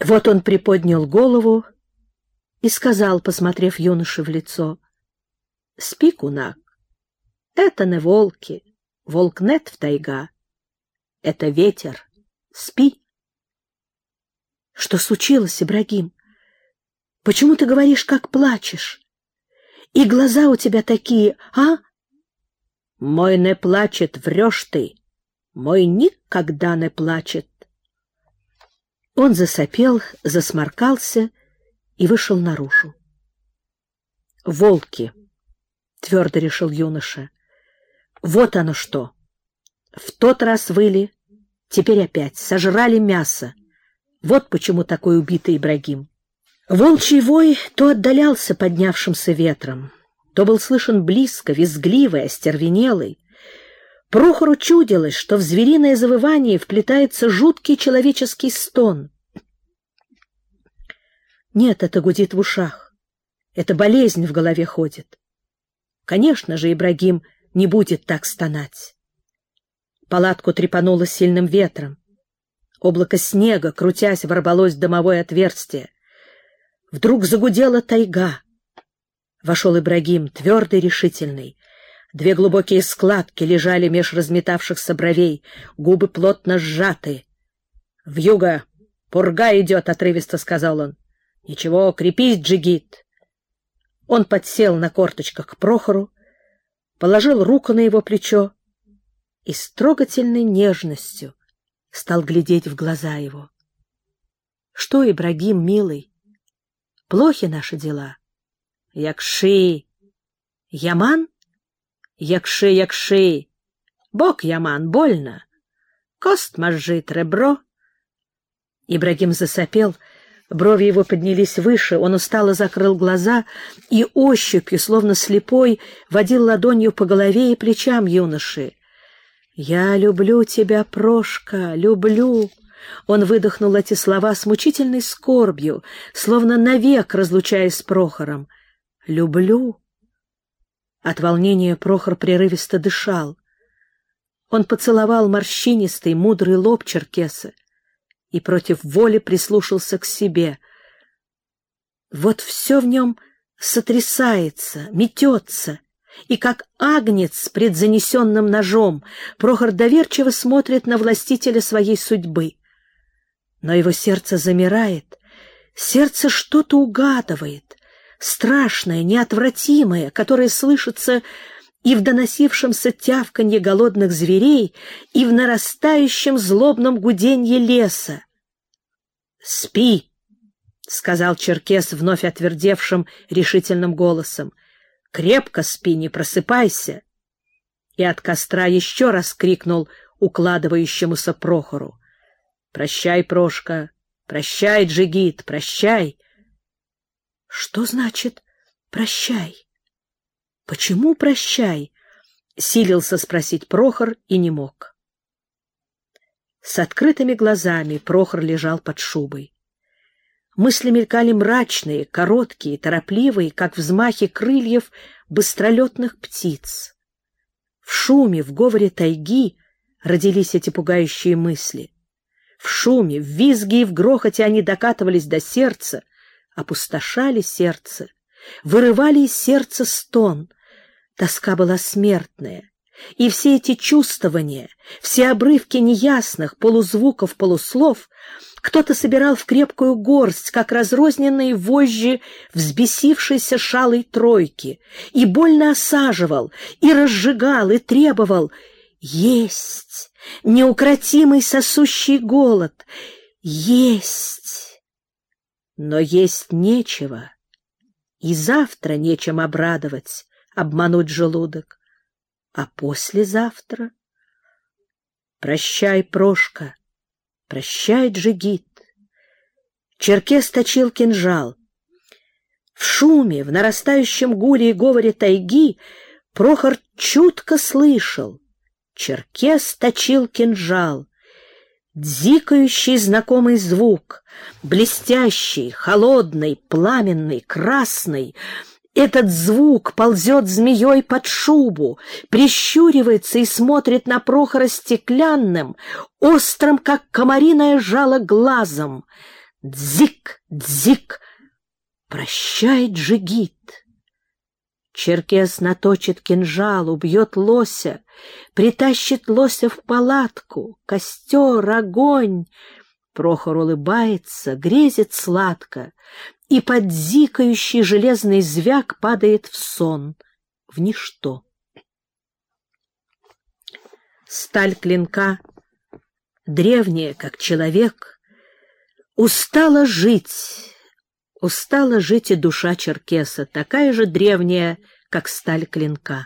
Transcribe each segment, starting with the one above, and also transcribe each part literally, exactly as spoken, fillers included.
Вот он приподнял голову и сказал, посмотрев юноше в лицо: «Спи, кунак, это не волки, волк нет в тайга, это ветер, спи». «Что случилось, Ибрагим? Почему ты говоришь, как плачешь? И глаза у тебя такие, а?» «Мой не плачет, врешь ты, мой никогда не плачет». Он засопел, засморкался и вышел наружу. «Волки», — твердо решил юноша, — «вот оно что. В тот раз выли, теперь опять сожрали мясо. Вот почему такой убитый Ибрагим». Волчий вой то отдалялся поднявшимся ветром, то был слышен близко, визгливый, остервенелый. Прохору чудилось, что в звериное завывание вплетается жуткий человеческий стон. Нет, это гудит в ушах, это болезнь в голове ходит. Конечно же, Ибрагим не будет так стонать. Палатку трепануло сильным ветром. Облако снега, крутясь, ворвалось в дымовое отверстие. Вдруг загудела тайга. Вошел Ибрагим, твердый, решительный. Две глубокие складки лежали меж разметавшихся бровей, губы плотно сжаты. — Вьюга, пурга идет, — отрывисто сказал он. — Ничего, крепись, джигит. Он подсел на корточках к Прохору, положил руку на его плечо и с трогательной нежностью стал глядеть в глаза его. — Что, Ибрагим, милый, плохи наши дела? — Якши. — Яман? — Якши, якши. Бог яман, больно. Кост мозжит, ребро. Ибрагим засопел, брови его поднялись выше, он устало закрыл глаза и ощупью, словно слепой, водил ладонью по голове и плечам юноши. «Я люблю тебя, Прошка, люблю!» Он выдохнул эти слова с мучительной скорбью, словно навек разлучаясь с Прохором. «Люблю!» От волнения Прохор прерывисто дышал. Он поцеловал морщинистый, мудрый лоб черкеса и против воли прислушался к себе. Вот все в нем сотрясается, метется, и как агнец пред занесенным ножом Прохор доверчиво смотрит на властителя своей судьбы. Но его сердце замирает, сердце что-то угадывает, страшное, неотвратимое, которое слышится и в доносившемся тявканье голодных зверей, и в нарастающем злобном гуденье леса. «Спи!» — сказал черкес вновь отвердевшим решительным голосом. «Крепко спи, не просыпайся!» И от костра еще раз крикнул укладывающемуся Прохору: «Прощай, Прошка, прощай, джигит, прощай!» «Что значит «прощай»? Почему «прощай»?» — силился спросить Прохор и не мог. С открытыми глазами Прохор лежал под шубой. Мысли мелькали мрачные, короткие, торопливые, как взмахи крыльев быстролетных птиц. В шуме, в говоре тайги родились эти пугающие мысли. В шуме, в визге и в грохоте они докатывались до сердца, опустошали сердце, вырывали из сердца стон. Тоска была смертная, и все эти чувствования, все обрывки неясных полузвуков, полуслов кто-то собирал в крепкую горсть, как разрозненные вожжи взбесившейся шалой тройки, и больно осаживал, и разжигал, и требовал: есть, неукротимый сосущий голод, есть. Но есть нечего, и завтра нечем обрадовать, обмануть желудок, а послезавтра? Прощай, Прошка, прощай, джигит. Черкес точил кинжал. В шуме, в нарастающем гуле и говоре тайги Прохор чутко слышал: черкес точил кинжал. Дзикающий знакомый звук, блестящий, холодный, пламенный, красный. Этот звук ползет змеей под шубу, прищуривается и смотрит на Прохора стеклянным, острым, как комариное жало, глазом. Дзик, дзик! Прощай, Джигит! Черкес наточит кинжал, убьет лося, притащит лося в палатку, костер, огонь. Прохор улыбается, грезит сладко, и под зикающий железный звяк падает в сон, в ничто. Сталь клинка, древняя, как человек, устала жить. Устала жить и душа черкеса, такая же древняя, как сталь клинка.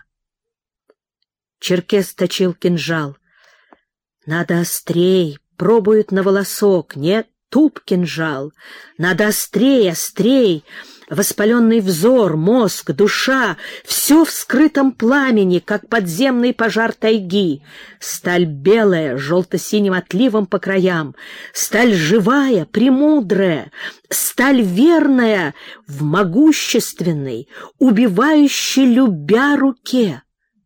Черкес точил кинжал. Надо острей, пробует на волосок. Нет, туп кинжал. Надо острей, острей. Воспаленный взор, мозг, душа — все в скрытом пламени, как подземный пожар тайги. Сталь белая, желто-синим отливом по краям, сталь живая, премудрая, сталь верная в могущественной, убивающей любя руке.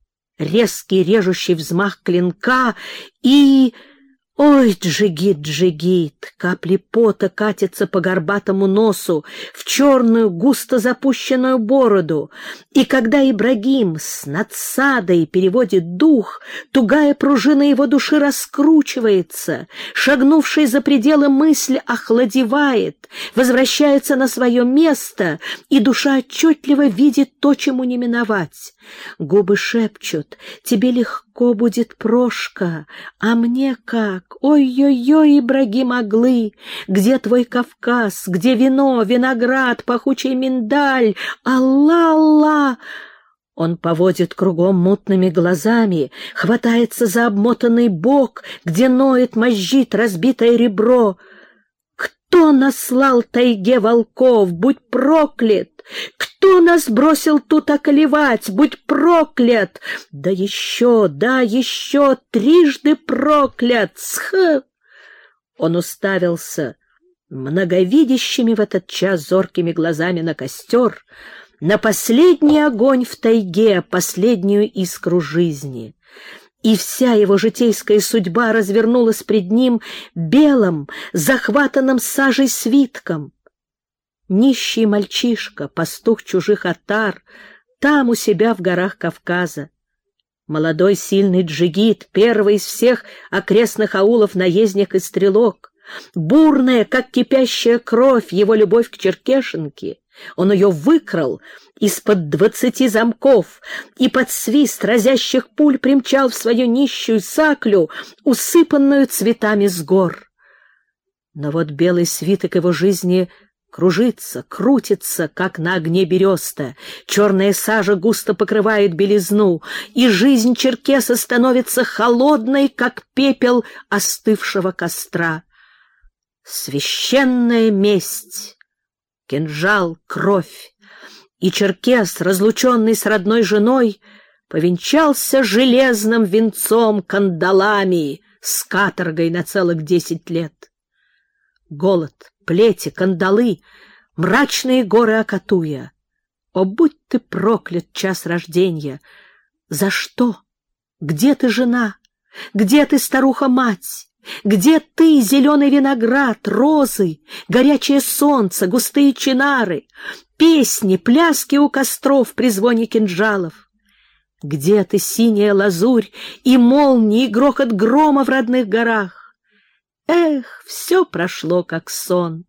Резкий режущий взмах клинка и... Ой, Джигит, Джигит, капли пота катятся по горбатому носу в черную густо запущенную бороду, и когда Ибрагим с надсадой переводит дух, тугая пружина его души раскручивается, шагнувший за пределы мысль охладевает, возвращается на свое место, и душа отчетливо видит то, чему не миновать. Губы шепчут: «Тебе легко будет, Прошка, а мне как? Ой-ой-ой, Ибрагим Аглы, где твой Кавказ, где вино, виноград, пахучий миндаль? Алла-Алла!» Он поводит кругом мутными глазами, хватается за обмотанный бок, где ноет, мозжит разбитое ребро. Кто наслал тайге волков? Будь проклят! Кто нас бросил тут околевать? Будь проклят! Да еще, да еще, трижды проклят! Сх! Он уставился многовидящими в этот час зоркими глазами на костер, на последний огонь в тайге, последнюю искру жизни. И вся его житейская судьба развернулась пред ним белым, захватанным сажей свитком. Нищий мальчишка, пастух чужих отар, там у себя в горах Кавказа. Молодой сильный Джигит, первый из всех окрестных аулов наездник и стрелок. Бурная, как кипящая кровь, его любовь к черкешенке. Он ее выкрал из-под двадцати замков и под свист разящих пуль примчал в свою нищую саклю, усыпанную цветами с гор. Но вот белый свиток его жизни кружится, крутится, как на огне береста, черная сажа густо покрывает белизну, и жизнь черкеса становится холодной, как пепел остывшего костра. Священная месть, кинжал, кровь, и черкес, разлученный с родной женой, повенчался железным венцом кандалами с каторгой на целых десять лет. Голод, плети, кандалы, мрачные горы Акатуя. О, будь ты проклят, час рождения! За что? Где ты, жена? Где ты, старуха-мать? Где ты, зеленый виноград, розы, горячее солнце, густые чинары, песни, пляски у костров при звоне кинжалов? Где ты, синяя лазурь, и молнии, и грохот грома в родных горах? Эх, все прошло, как сон.